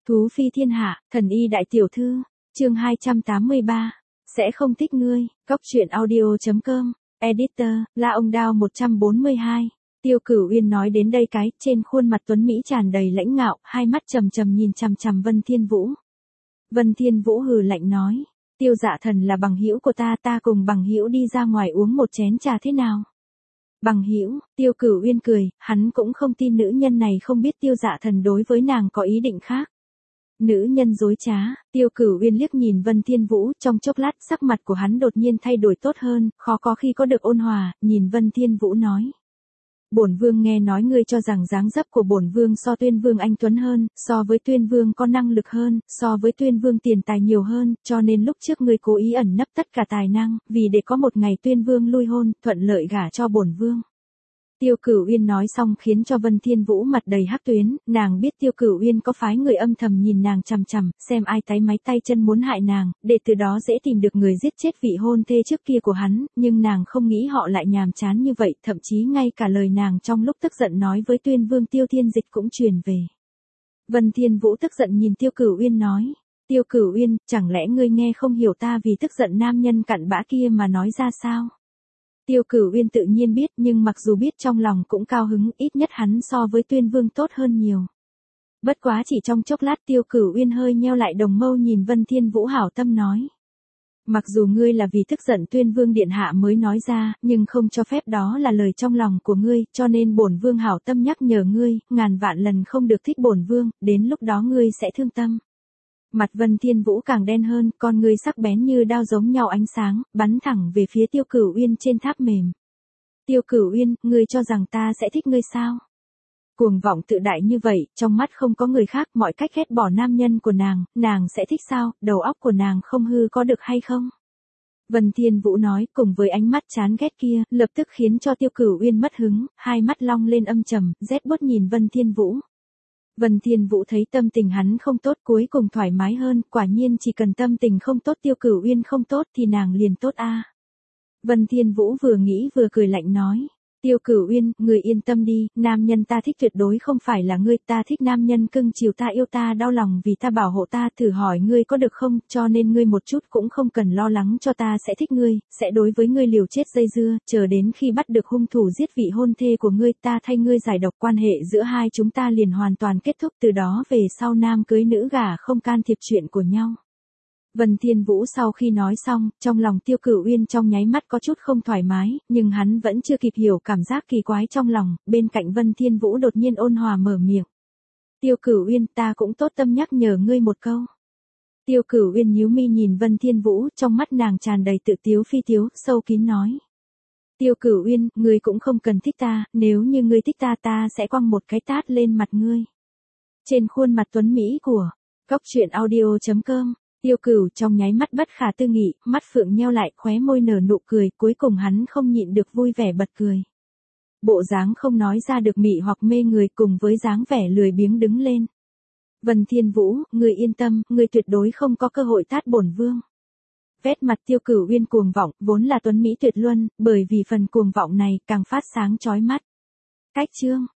Thú phi thiên hạ, thần y đại tiểu thư, chương 283, sẽ không thích ngươi, Cóc truyện audio.com, editor, La Ông Đao 142. Tiêu Cửu Uyên nói đến đây cái, trên khuôn mặt tuấn Mỹ tràn đầy lãnh ngạo, hai mắt trầm trầm nhìn chằm chằm Vân Thiên Vũ. Vân Thiên Vũ hừ lạnh nói, Tiêu Dạ Thần là bằng hữu của ta cùng bằng hữu đi ra ngoài uống một chén trà thế nào? Bằng hữu, Tiêu Cửu Uyên cười, hắn cũng không tin nữ nhân này không biết Tiêu Dạ Thần đối với nàng có ý định khác. Nữ nhân dối trá, Tiêu Cửu Uyên liếc nhìn Vân Thiên Vũ, trong chốc lát sắc mặt của hắn đột nhiên thay đổi tốt hơn, khó có khi có được ôn hòa, nhìn Vân Thiên Vũ nói. Bổn vương nghe nói ngươi cho rằng dáng dấp của bổn vương so Tuyên Vương anh tuấn hơn, so với Tuyên Vương có năng lực hơn, so với Tuyên Vương tiền tài nhiều hơn, cho nên lúc trước ngươi cố ý ẩn nấp tất cả tài năng, vì để có một ngày Tuyên Vương lui hôn, thuận lợi gả cho bổn vương. Tiêu Cửu Uyên nói xong khiến cho Vân Thiên Vũ mặt đầy hắc tuyến, nàng biết Tiêu Cửu Uyên có phái người âm thầm nhìn nàng chằm chằm, xem ai táy máy tay chân muốn hại nàng, để từ đó dễ tìm được người giết chết vị hôn thê trước kia của hắn, nhưng nàng không nghĩ họ lại nhàm chán như vậy, thậm chí ngay cả lời nàng trong lúc tức giận nói với Tuyên Vương Tiêu Thiên Dịch cũng truyền về. Vân Thiên Vũ tức giận nhìn Tiêu Cửu Uyên nói, Tiêu Cửu Uyên, chẳng lẽ ngươi nghe không hiểu ta vì tức giận nam nhân cặn bã kia mà nói ra sao? Tiêu Cửu Uyên tự nhiên biết nhưng mặc dù biết trong lòng cũng cao hứng, ít nhất hắn so với Tuyên Vương tốt hơn nhiều. Bất quá chỉ trong chốc lát Tiêu Cửu Uyên hơi nheo lại đồng mâu nhìn Vân Thiên Vũ hảo tâm nói. Mặc dù ngươi là vì tức giận Tuyên Vương điện hạ mới nói ra, nhưng không cho phép đó là lời trong lòng của ngươi, cho nên bổn vương hảo tâm nhắc nhở ngươi, ngàn vạn lần không được thích bổn vương, đến lúc đó ngươi sẽ thương tâm. Mặt Vân Thiên Vũ càng đen hơn, con ngươi sắc bén như đao giống nhau ánh sáng, bắn thẳng về phía Tiêu Cửu Uyên trên tháp mềm. Tiêu Cửu Uyên, ngươi cho rằng ta sẽ thích ngươi sao? Cuồng vọng tự đại như vậy, trong mắt không có người khác, mọi cách ghét bỏ nam nhân của nàng sẽ thích sao, đầu óc của nàng không hư có được hay không? Vân Thiên Vũ nói, cùng với ánh mắt chán ghét kia, lập tức khiến cho Tiêu Cửu Uyên mất hứng, hai mắt long lên âm trầm, rét buốt nhìn Vân Thiên Vũ. Vân Thiên Vũ thấy tâm tình hắn không tốt cuối cùng thoải mái hơn, quả nhiên chỉ cần tâm tình không tốt Tiêu Cửu Uyên không tốt thì nàng liền tốt a. Vân Thiên Vũ vừa nghĩ vừa cười lạnh nói, Tiêu Cửu Uyên, người yên tâm đi, nam nhân ta thích tuyệt đối không phải là ngươi, ta thích nam nhân cưng chiều ta yêu ta đau lòng vì ta bảo hộ ta, thử hỏi ngươi có được không, cho nên ngươi một chút cũng không cần lo lắng cho ta sẽ thích ngươi, sẽ đối với ngươi liều chết dây dưa, chờ đến khi bắt được hung thủ giết vị hôn thê của ngươi, ta thay ngươi giải độc, quan hệ giữa hai chúng ta liền hoàn toàn kết thúc, từ đó về sau nam cưới nữ gả không can thiệp chuyện của nhau. Vân Thiên Vũ sau khi nói xong, trong lòng Tiêu Cửu Uyên trong nháy mắt có chút không thoải mái, nhưng hắn vẫn chưa kịp hiểu cảm giác kỳ quái trong lòng, bên cạnh Vân Thiên Vũ đột nhiên ôn hòa mở miệng. Tiêu Cửu Uyên, ta cũng tốt tâm nhắc nhở ngươi một câu. Tiêu Cửu Uyên nhíu mi nhìn Vân Thiên Vũ, trong mắt nàng tràn đầy tự tiếu phi tiếu, sâu kín nói. Tiêu Cửu Uyên, ngươi cũng không cần thích ta, nếu như ngươi thích ta sẽ quăng một cái tát lên mặt ngươi. Trên khuôn mặt tuấn Mỹ của Cóc truyện audio.com. Tiêu Cửu trong nháy mắt bất khả tư nghị, mắt phượng nheo lại, khóe môi nở nụ cười, cuối cùng hắn không nhịn được vui vẻ bật cười. Bộ dáng không nói ra được mị hoặc mê người cùng với dáng vẻ lười biếng đứng lên. Vân Thiên Vũ, ngươi yên tâm, ngươi tuyệt đối không có cơ hội tát bổn vương. Vét mặt Tiêu Cửu Uyên cuồng vọng, vốn là tuấn Mỹ tuyệt luân, bởi vì phần cuồng vọng này càng phát sáng chói mắt. Cách chương.